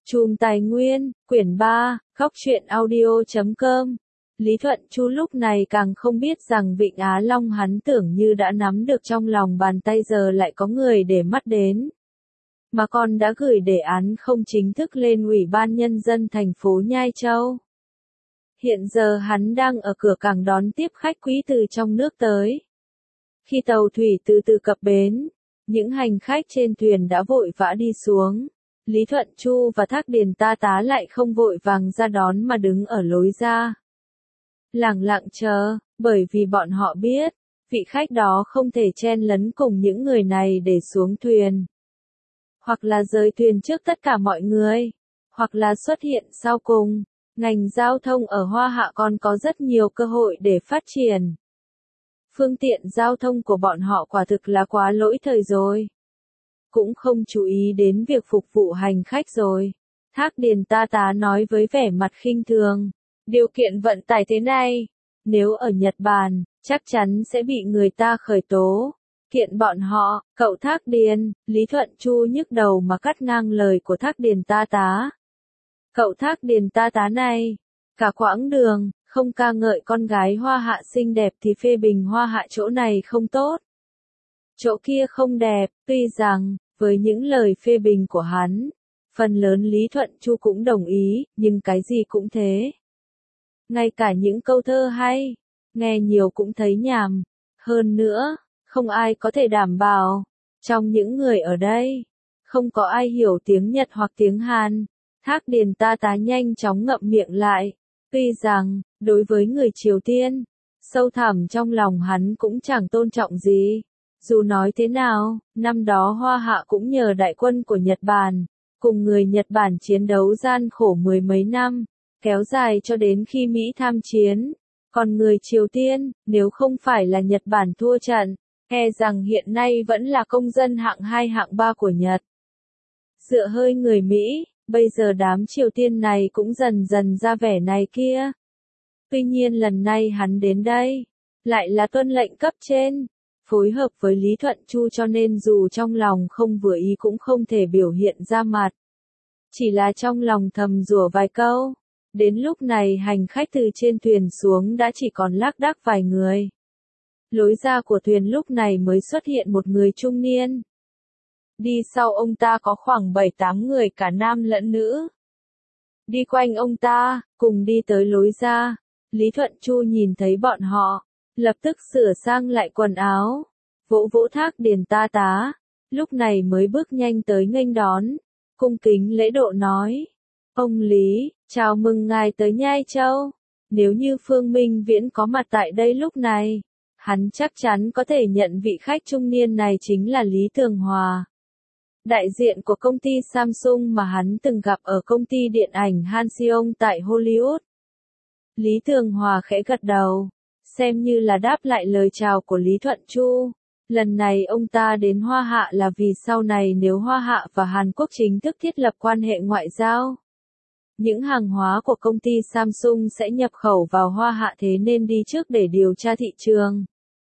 Chùm Tài Nguyên, quyển 3, Góc truyện audio.com. Lý Thuận Chu lúc này càng không biết rằng Vịnh Á Long hắn tưởng như đã nắm được trong lòng bàn tay giờ lại có người để mắt đến. Mà còn đã gửi đề án không chính thức lên Ủy ban Nhân dân thành phố Nhai Châu. Hiện giờ hắn đang ở cửa cảng đón tiếp khách quý từ trong nước tới. Khi tàu thủy từ từ cập bến, những hành khách trên thuyền đã vội vã đi xuống. Lý Thuận Chu và Thác Điền tá lại không vội vàng ra đón mà đứng ở lối ra. Lẳng lặng chờ, bởi vì bọn họ biết, vị khách đó không thể chen lấn cùng những người này để xuống thuyền. Hoặc là rời thuyền trước tất cả mọi người, hoặc là xuất hiện sau cùng. Ngành giao thông ở Hoa Hạ còn có rất nhiều cơ hội để phát triển. Phương tiện giao thông của bọn họ quả thực là quá lỗi thời rồi. Cũng không chú ý đến việc phục vụ hành khách rồi. Thác Điền tá nói với vẻ mặt khinh thường. Điều kiện vận tải thế này, nếu ở Nhật Bản, chắc chắn sẽ bị người ta khởi tố. Kiện bọn họ, cậu Thác Điền, Lý Thuận Chu nhức đầu mà cắt ngang lời của Thác Điền tá. Cậu Thác Điền tá này, cả quãng đường, không ca ngợi con gái Hoa Hạ xinh đẹp thì phê bình Hoa Hạ chỗ này không tốt. Chỗ kia không đẹp, tuy rằng, với những lời phê bình của hắn, phần lớn Lý Thuận Chu cũng đồng ý, nhưng cái gì cũng thế. Ngay cả những câu thơ hay, nghe nhiều cũng thấy nhàm. Hơn nữa, không ai có thể đảm bảo, trong những người ở đây, không có ai hiểu tiếng Nhật hoặc tiếng Hàn. Thác Điền tá nhanh chóng ngậm miệng lại. Tuy rằng, đối với người Triều Tiên, sâu thẳm trong lòng hắn cũng chẳng tôn trọng gì. Dù nói thế nào, năm đó Hoa Hạ cũng nhờ đại quân của Nhật Bản, cùng người Nhật Bản chiến đấu gian khổ mười mấy năm, kéo dài cho đến khi Mỹ tham chiến. Còn người Triều Tiên, nếu không phải là Nhật Bản thua trận, e rằng hiện nay vẫn là công dân hạng 2 hạng 3 của Nhật. Dựa hơi người Mỹ, bây giờ đám Triều Tiên này cũng dần dần ra vẻ này kia. Tuy nhiên lần này hắn đến đây, lại là tuân lệnh cấp trên, phối hợp với Lý Thuận Chu cho nên dù trong lòng không vừa ý cũng không thể biểu hiện ra mặt. Chỉ là trong lòng thầm rủa vài câu. Đến lúc này hành khách từ trên thuyền xuống đã chỉ còn lác đác vài người. Lối ra của thuyền lúc này mới xuất hiện một người trung niên. Đi sau ông ta có khoảng 7-8 người cả nam lẫn nữ. Đi quanh ông ta, cùng đi tới lối ra. Lý Thuận Chu nhìn thấy bọn họ, lập tức sửa sang lại quần áo, vỗ vỗ Thác Điền tá, lúc này mới bước nhanh tới nghênh đón, cung kính lễ độ nói. Ông Lý, chào mừng ngài tới Nhai Châu. Nếu như Phương Minh Viễn có mặt tại đây lúc này, hắn chắc chắn có thể nhận vị khách trung niên này chính là Lý Tường Hòa. Đại diện của công ty Samsung mà hắn từng gặp ở công ty điện ảnh Hanseong tại Hollywood. Lý Tường Hòa khẽ gật đầu, xem như là đáp lại lời chào của Lý Thuận Chu. Lần này ông ta đến Hoa Hạ là vì sau này nếu Hoa Hạ và Hàn Quốc chính thức thiết lập quan hệ ngoại giao, những hàng hóa của công ty Samsung sẽ nhập khẩu vào Hoa Hạ thế nên đi trước để điều tra thị trường.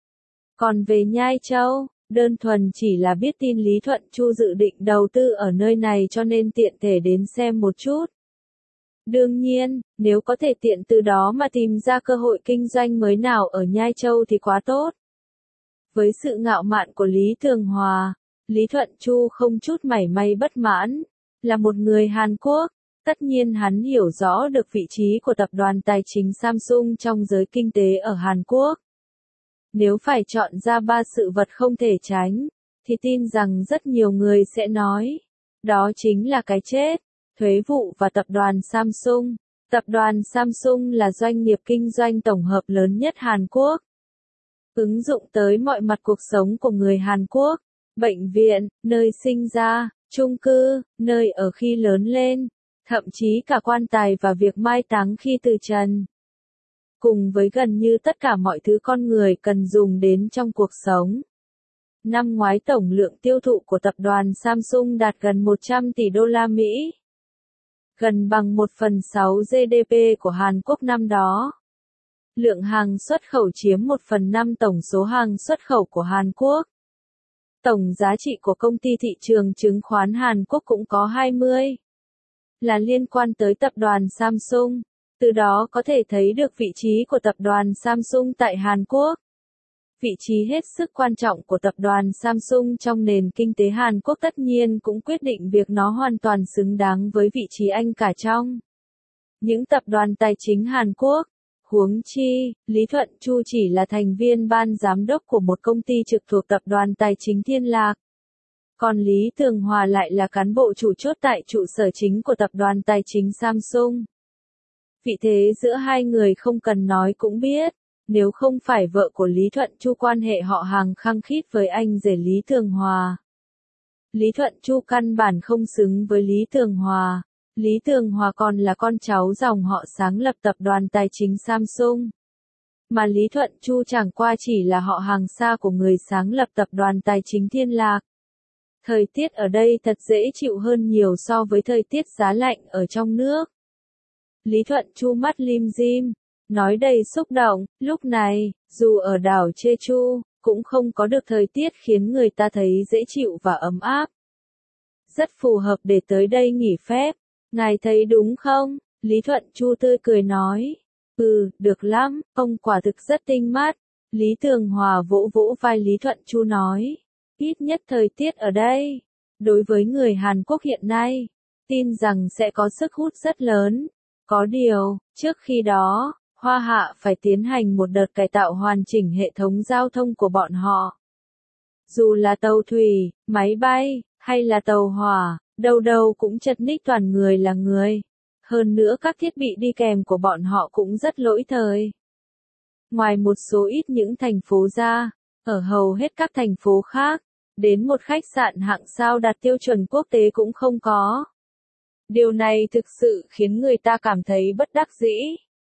Còn về Nhai Châu, đơn thuần chỉ là biết tin Lý Thuận Chu dự định đầu tư ở nơi này cho nên tiện thể đến xem một chút. Đương nhiên, nếu có thể tiện từ đó mà tìm ra cơ hội kinh doanh mới nào ở Nhai Châu thì quá tốt. Với sự ngạo mạn của Lý Tường Hòa, Lý Thuận Chu không chút mảy may bất mãn. Là một người Hàn Quốc, tất nhiên hắn hiểu rõ được vị trí của tập đoàn tài chính Samsung trong giới kinh tế ở Hàn Quốc. Nếu phải chọn ra 3 sự vật không thể tránh, thì tin rằng rất nhiều người sẽ nói, đó chính là cái chết, thuế vụ và tập đoàn Samsung. Tập đoàn Samsung là doanh nghiệp kinh doanh tổng hợp lớn nhất Hàn Quốc. Ứng dụng tới mọi mặt cuộc sống của người Hàn Quốc, bệnh viện, nơi sinh ra, chung cư, nơi ở khi lớn lên, thậm chí cả quan tài và việc mai táng khi từ trần. Cùng với gần như tất cả mọi thứ con người cần dùng đến trong cuộc sống. Năm ngoái tổng lượng tiêu thụ của tập đoàn Samsung đạt gần 100 tỷ đô la Mỹ. Gần bằng 1/6 GDP của Hàn Quốc năm đó. Lượng hàng xuất khẩu chiếm 1/5 tổng số hàng xuất khẩu của Hàn Quốc. Tổng giá trị của công ty thị trường chứng khoán Hàn Quốc cũng có 20. là liên quan tới tập đoàn Samsung. Từ đó có thể thấy được vị trí của tập đoàn Samsung tại Hàn Quốc. Vị trí hết sức quan trọng của tập đoàn Samsung trong nền kinh tế Hàn Quốc tất nhiên cũng quyết định việc nó hoàn toàn xứng đáng với vị trí anh cả trong những tập đoàn tài chính Hàn Quốc. Huống chi, Lý Thuận Chu chỉ là thành viên ban giám đốc của một công ty trực thuộc tập đoàn tài chính Thiên Lạc. Còn Lý Tường Hòa lại là cán bộ chủ chốt tại trụ sở chính của tập đoàn tài chính Samsung. Vị thế giữa hai người không cần nói cũng biết, nếu không phải vợ của Lý Thuận Chu quan hệ họ hàng khăng khít với anh rể Lý Tường Hòa. Lý Thuận Chu căn bản không xứng với Lý Tường Hòa. Lý Tường Hòa còn là con cháu dòng họ sáng lập tập đoàn tài chính Samsung. Mà Lý Thuận Chu chẳng qua chỉ là họ hàng xa của người sáng lập tập đoàn tài chính Thiên Lạc. Thời tiết ở đây thật dễ chịu hơn nhiều so với thời tiết giá lạnh ở trong nước. Lý Thuận Chu mắt lim dim, nói đầy xúc động, lúc này, dù ở đảo Jeju, cũng không có được thời tiết khiến người ta thấy dễ chịu và ấm áp. Rất phù hợp để tới đây nghỉ phép, ngài thấy đúng không? Lý Thuận Chu tươi cười nói. Được lắm, ông quả thực rất tinh mắt. Lý Tường Hòa vỗ vỗ vai Lý Thuận Chu nói. Ít nhất thời tiết ở đây, đối với người Hàn Quốc hiện nay, tin rằng sẽ có sức hút rất lớn. Có điều, trước khi đó, Hoa Hạ phải tiến hành một đợt cải tạo hoàn chỉnh hệ thống giao thông của bọn họ. Dù là tàu thủy, máy bay, hay là tàu hỏa, đâu đâu cũng chật ních toàn người là người. Hơn nữa các thiết bị đi kèm của bọn họ cũng rất lỗi thời. Ngoài một số ít những thành phố ra, ở hầu hết các thành phố khác, đến một khách sạn hạng sao đạt tiêu chuẩn quốc tế cũng không có. Điều này thực sự khiến người ta cảm thấy bất đắc dĩ.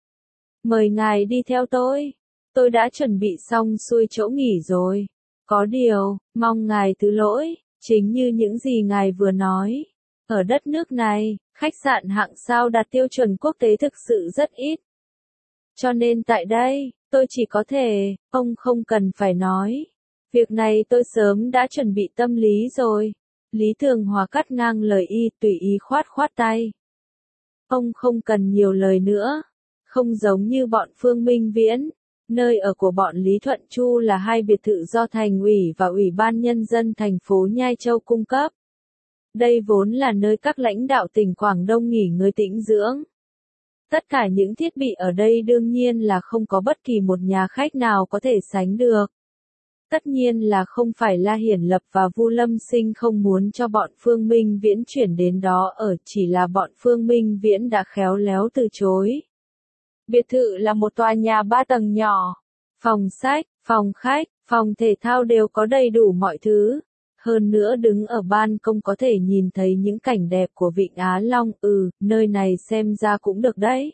Mời ngài đi theo tôi đã chuẩn bị xong xuôi chỗ nghỉ rồi. Có điều, mong ngài thứ lỗi, chính như những gì ngài vừa nói. Ở đất nước này, khách sạn hạng sao đạt tiêu chuẩn quốc tế thực sự rất ít. Cho nên tại đây, tôi chỉ có thể, ông không cần phải nói. Việc này tôi sớm đã chuẩn bị tâm lý rồi. Lý Tường Hòa cắt ngang lời y, tùy ý khoát khoát tay. Ông không cần nhiều lời nữa. Không giống như bọn Phương Minh Viễn, nơi ở của bọn Lý Thuận Chu là hai biệt thự do thành ủy và ủy ban nhân dân thành phố Nhai Châu cung cấp. Đây vốn là nơi các lãnh đạo tỉnh Quảng Đông nghỉ ngơi tĩnh dưỡng. Tất cả những thiết bị ở đây đương nhiên là không có bất kỳ một nhà khách nào có thể sánh được. Tất nhiên là không phải La Hiển Lập và Vu Lâm Sinh không muốn cho bọn Phương Minh Viễn chuyển đến đó ở, chỉ là bọn Phương Minh Viễn đã khéo léo từ chối. Biệt thự là một tòa nhà 3 tầng nhỏ, phòng sách, phòng khách, phòng thể thao đều có đầy đủ mọi thứ. Hơn nữa đứng ở ban công có thể nhìn thấy những cảnh đẹp của Vịnh Á Long, nơi này xem ra cũng được đấy.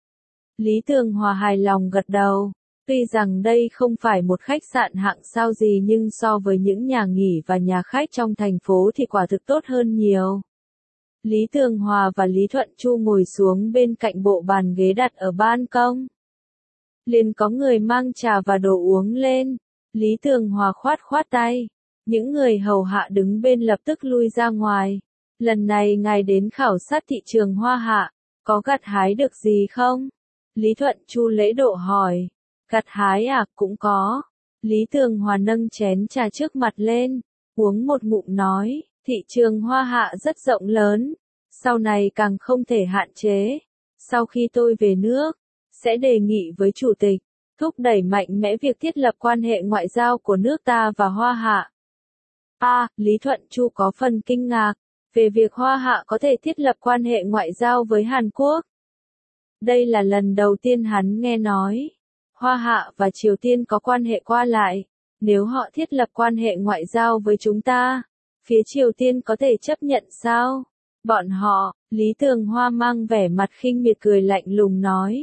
Lý Tường Hòa hài lòng gật đầu. Tuy rằng đây không phải một khách sạn hạng sao gì nhưng so với những nhà nghỉ và nhà khách trong thành phố thì quả thực tốt hơn nhiều. Lý Tường Hòa và Lý Thuận Chu ngồi xuống bên cạnh bộ bàn ghế đặt ở ban công. Liền có người mang trà và đồ uống lên. Lý Tường Hòa khoát khoát tay. Những người hầu hạ đứng bên lập tức lui ra ngoài. Lần này ngài đến khảo sát thị trường Hoa Hạ, có gặt hái được gì không? Lý Thuận Chu lễ độ hỏi. Gặt hái à, cũng có. Lý Tường Hòa nâng chén trà trước mặt lên, uống một ngụm nói, thị trường Hoa Hạ rất rộng lớn, sau này càng không thể hạn chế. Sau khi tôi về nước, sẽ đề nghị với Chủ tịch, thúc đẩy mạnh mẽ việc thiết lập quan hệ ngoại giao của nước ta và Hoa Hạ. Lý Thuận Chu có phần kinh ngạc, về việc Hoa Hạ có thể thiết lập quan hệ ngoại giao với Hàn Quốc. Đây là lần đầu tiên hắn nghe nói. Hoa Hạ và Triều Tiên có quan hệ qua lại, nếu họ thiết lập quan hệ ngoại giao với chúng ta, phía Triều Tiên có thể chấp nhận sao? Bọn họ, Lý Tường Hoa mang vẻ mặt khinh miệt cười lạnh lùng nói.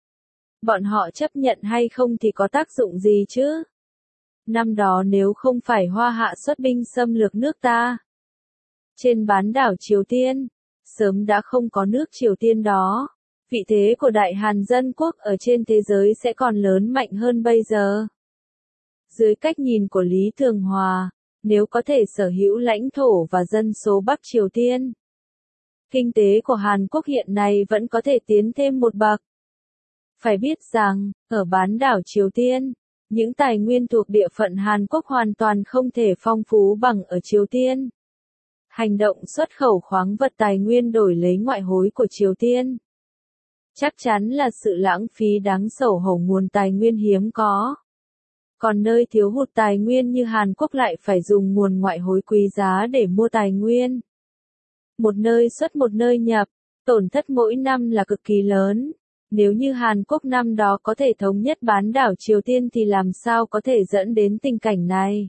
Bọn họ chấp nhận hay không thì có tác dụng gì chứ? Năm đó nếu không phải Hoa Hạ xuất binh xâm lược nước ta, trên bán đảo Triều Tiên, sớm đã không có nước Triều Tiên đó. Vị thế của Đại Hàn Dân Quốc ở trên thế giới sẽ còn lớn mạnh hơn bây giờ. Dưới cách nhìn của Lý Tường Hòa, nếu có thể sở hữu lãnh thổ và dân số Bắc Triều Tiên, Kinh tế của Hàn Quốc hiện nay vẫn có thể tiến thêm một bậc. Phải biết rằng, ở bán đảo Triều Tiên, những tài nguyên thuộc địa phận Hàn Quốc hoàn toàn không thể phong phú bằng ở Triều Tiên. Hành động xuất khẩu khoáng vật tài nguyên đổi lấy ngoại hối của Triều Tiên chắc chắn là sự lãng phí đáng xấu hổ nguồn tài nguyên hiếm có. Còn nơi thiếu hụt tài nguyên như Hàn Quốc lại phải dùng nguồn ngoại hối quý giá để mua tài nguyên. Một nơi xuất một nơi nhập, tổn thất mỗi năm là cực kỳ lớn. Nếu như Hàn Quốc năm đó có thể thống nhất bán đảo Triều Tiên thì làm sao có thể dẫn đến tình cảnh này?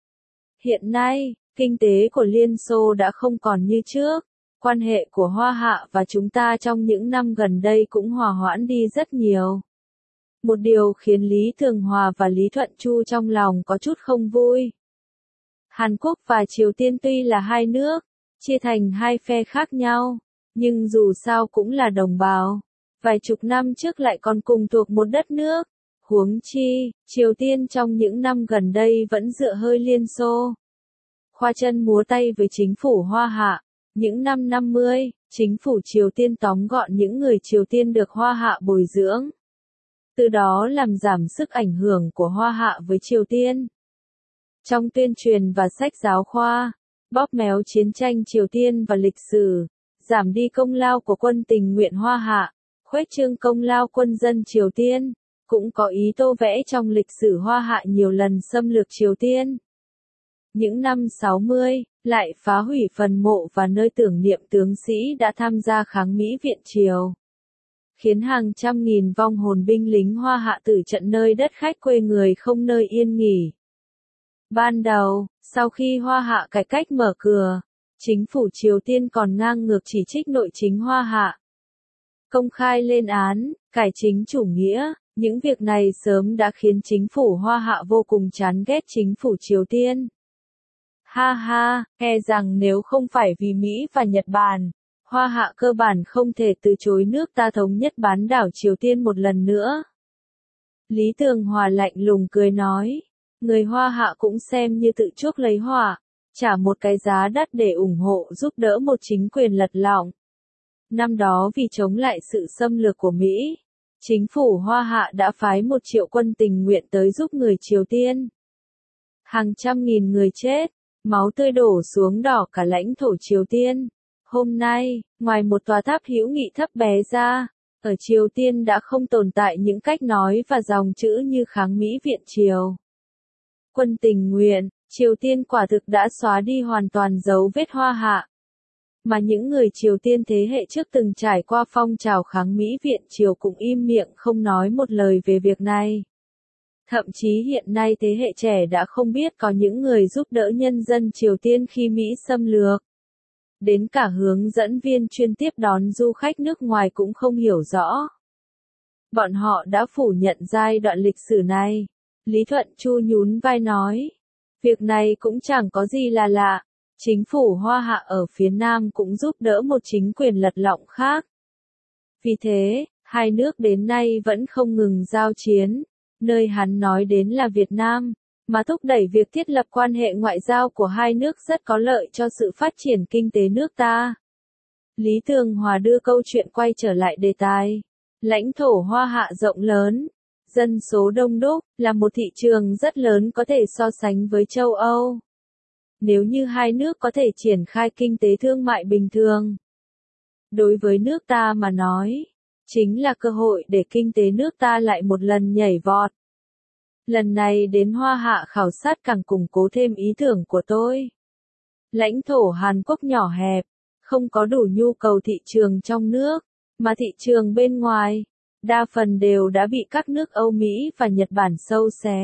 Hiện nay, kinh tế của Liên Xô đã không còn như trước. Quan hệ của Hoa Hạ và chúng ta trong những năm gần đây cũng hòa hoãn đi rất nhiều. Một điều khiến Lý Thường Hòa và Lý Thuận Chu trong lòng có chút không vui. Hàn Quốc và Triều Tiên tuy là hai nước, chia thành hai phe khác nhau, nhưng dù sao cũng là đồng bào. Vài chục năm trước lại còn cùng thuộc một đất nước. Huống chi, Triều Tiên trong những năm gần đây vẫn dựa hơi Liên Xô. Khoa chân múa tay với chính phủ Hoa Hạ. Những năm 50, chính phủ Triều Tiên tóm gọn những người Triều Tiên được Hoa Hạ bồi dưỡng. Từ đó làm giảm sức ảnh hưởng của Hoa Hạ với Triều Tiên. Trong tuyên truyền và sách giáo khoa, bóp méo chiến tranh Triều Tiên và lịch sử, giảm đi công lao của quân tình nguyện Hoa Hạ, khuếch trương công lao quân dân Triều Tiên, cũng có ý tô vẽ trong lịch sử Hoa Hạ nhiều lần xâm lược Triều Tiên. Những năm 60, lại phá hủy phần mộ và nơi tưởng niệm tướng sĩ đã tham gia kháng Mỹ viện Triều. Khiến hàng trăm nghìn vong hồn binh lính Hoa Hạ tử trận nơi đất khách quê người không nơi yên nghỉ. Ban đầu, sau khi Hoa Hạ cải cách mở cửa, chính phủ Triều Tiên còn ngang ngược chỉ trích nội chính Hoa Hạ. Công khai lên án, cải chính chủ nghĩa, những việc này sớm đã khiến chính phủ Hoa Hạ vô cùng chán ghét chính phủ Triều Tiên. Ha ha, e rằng nếu không phải vì Mỹ và Nhật Bản, Hoa Hạ cơ bản không thể từ chối nước ta thống nhất bán đảo Triều Tiên một lần nữa. Lý Thường Hòa lạnh lùng cười nói, người Hoa Hạ cũng xem như tự chuốc lấy họa, trả một cái giá đắt để ủng hộ giúp đỡ một chính quyền lật lọng. Năm đó vì chống lại sự xâm lược của Mỹ, chính phủ Hoa Hạ đã phái 1 triệu quân tình nguyện tới giúp người Triều Tiên. Hàng trăm nghìn người chết, máu tươi đổ xuống đỏ cả lãnh thổ Triều Tiên. Hôm nay, ngoài một tòa tháp hữu nghị thấp bé ra, ở Triều Tiên đã không tồn tại những cách nói và dòng chữ như kháng Mỹ viện Triều. Quân tình nguyện, Triều Tiên quả thực đã xóa đi hoàn toàn dấu vết Hoa Hạ. Mà những người Triều Tiên thế hệ trước từng trải qua phong trào kháng Mỹ viện Triều cũng im miệng không nói một lời về việc này. Thậm chí hiện nay thế hệ trẻ đã không biết có những người giúp đỡ nhân dân Triều Tiên khi Mỹ xâm lược. Đến cả hướng dẫn viên chuyên tiếp đón du khách nước ngoài cũng không hiểu rõ. Bọn họ đã phủ nhận giai đoạn lịch sử này. Lý Thuận Chu nhún vai nói. Việc này cũng chẳng có gì là lạ. Chính phủ Hoa Hạ ở phía Nam cũng giúp đỡ một chính quyền lật lọng khác. Vì thế, hai nước đến nay vẫn không ngừng giao chiến. Nơi hắn nói đến là Việt Nam, mà thúc đẩy việc thiết lập quan hệ ngoại giao của hai nước rất có lợi cho sự phát triển kinh tế nước ta. Lý Thường Hòa đưa câu chuyện quay trở lại đề tài. Lãnh thổ Hoa Hạ rộng lớn, dân số đông đúc, là một thị trường rất lớn có thể so sánh với châu Âu. Nếu như hai nước có thể triển khai kinh tế thương mại bình thường, đối với nước ta mà nói, chính là cơ hội để kinh tế nước ta lại một lần nhảy vọt. Lần này đến Hoa Hạ khảo sát càng củng cố thêm ý tưởng của tôi. Lãnh thổ Hàn Quốc nhỏ hẹp, không có đủ nhu cầu thị trường trong nước, mà thị trường bên ngoài, đa phần đều đã bị các nước Âu Mỹ và Nhật Bản xâu xé.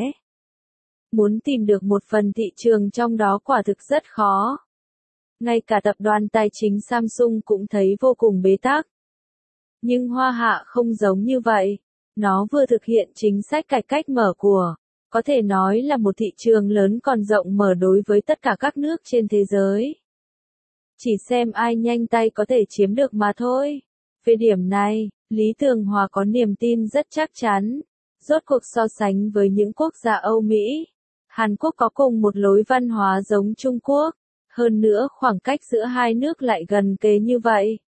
Muốn tìm được một phần thị trường trong đó quả thực rất khó. Ngay cả tập đoàn tài chính Samsung cũng thấy vô cùng bế tắc. Nhưng Hoa Hạ không giống như vậy. Nó vừa thực hiện chính sách cải cách mở của, có thể nói là một thị trường lớn còn rộng mở đối với tất cả các nước trên thế giới. Chỉ xem ai nhanh tay có thể chiếm được mà thôi. Về điểm này, Lý Thường Hòa có niềm tin rất chắc chắn. Rốt cuộc so sánh với những quốc gia Âu Mỹ, Hàn Quốc có cùng một lối văn hóa giống Trung Quốc. Hơn nữa khoảng cách giữa hai nước lại gần kề như vậy.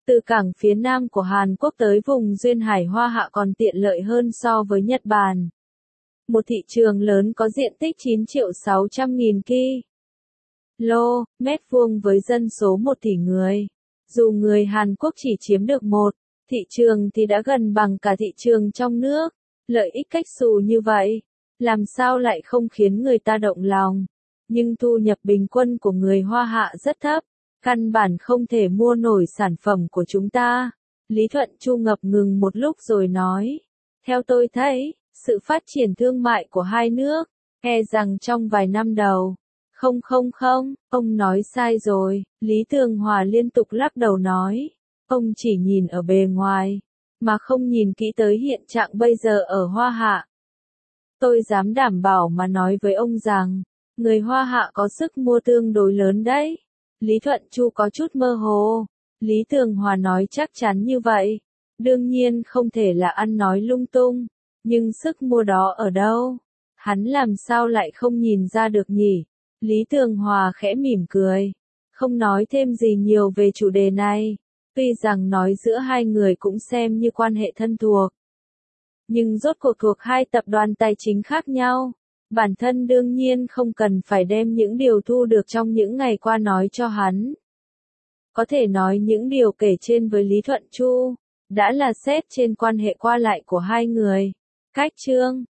Từ cảng phía nam của Hàn Quốc tới vùng duyên hải Hoa Hạ còn tiện lợi hơn so với Nhật Bản. Một thị trường lớn có diện tích 9.600.000 km vuông với dân số 1 tỷ người. Dù người Hàn Quốc chỉ chiếm được một thị trường thì đã gần bằng cả thị trường trong nước. Lợi ích cách xù như vậy, làm sao lại không khiến người ta động lòng. Nhưng thu nhập bình quân của người Hoa Hạ rất thấp, căn bản không thể mua nổi sản phẩm của chúng ta. Lý Thuận Chu ngập ngừng một lúc rồi nói, theo tôi thấy, sự phát triển thương mại của hai nước, e rằng trong vài năm đầu, không, ông nói sai rồi, Lý Tường Hòa liên tục lắc đầu nói, ông chỉ nhìn ở bề ngoài, mà không nhìn kỹ tới hiện trạng bây giờ ở Hoa Hạ. Tôi dám đảm bảo mà nói với ông rằng, người Hoa Hạ có sức mua tương đối lớn đấy. Lý Thuận Chu có chút mơ hồ. Lý Tường Hòa nói chắc chắn như vậy. Đương nhiên không thể là ăn nói lung tung. Nhưng sức mua đó ở đâu? Hắn làm sao lại không nhìn ra được nhỉ? Lý Tường Hòa khẽ mỉm cười. Không nói thêm gì nhiều về chủ đề này. Tuy rằng nói giữa hai người cũng xem như quan hệ thân thuộc. Nhưng rốt cuộc thuộc hai tập đoàn tài chính khác nhau. Bản thân đương nhiên không cần phải đem những điều thu được trong những ngày qua nói cho hắn. Có thể nói những điều kể trên với Lý Thuận Chu, đã là xét trên quan hệ qua lại của hai người. Cách chương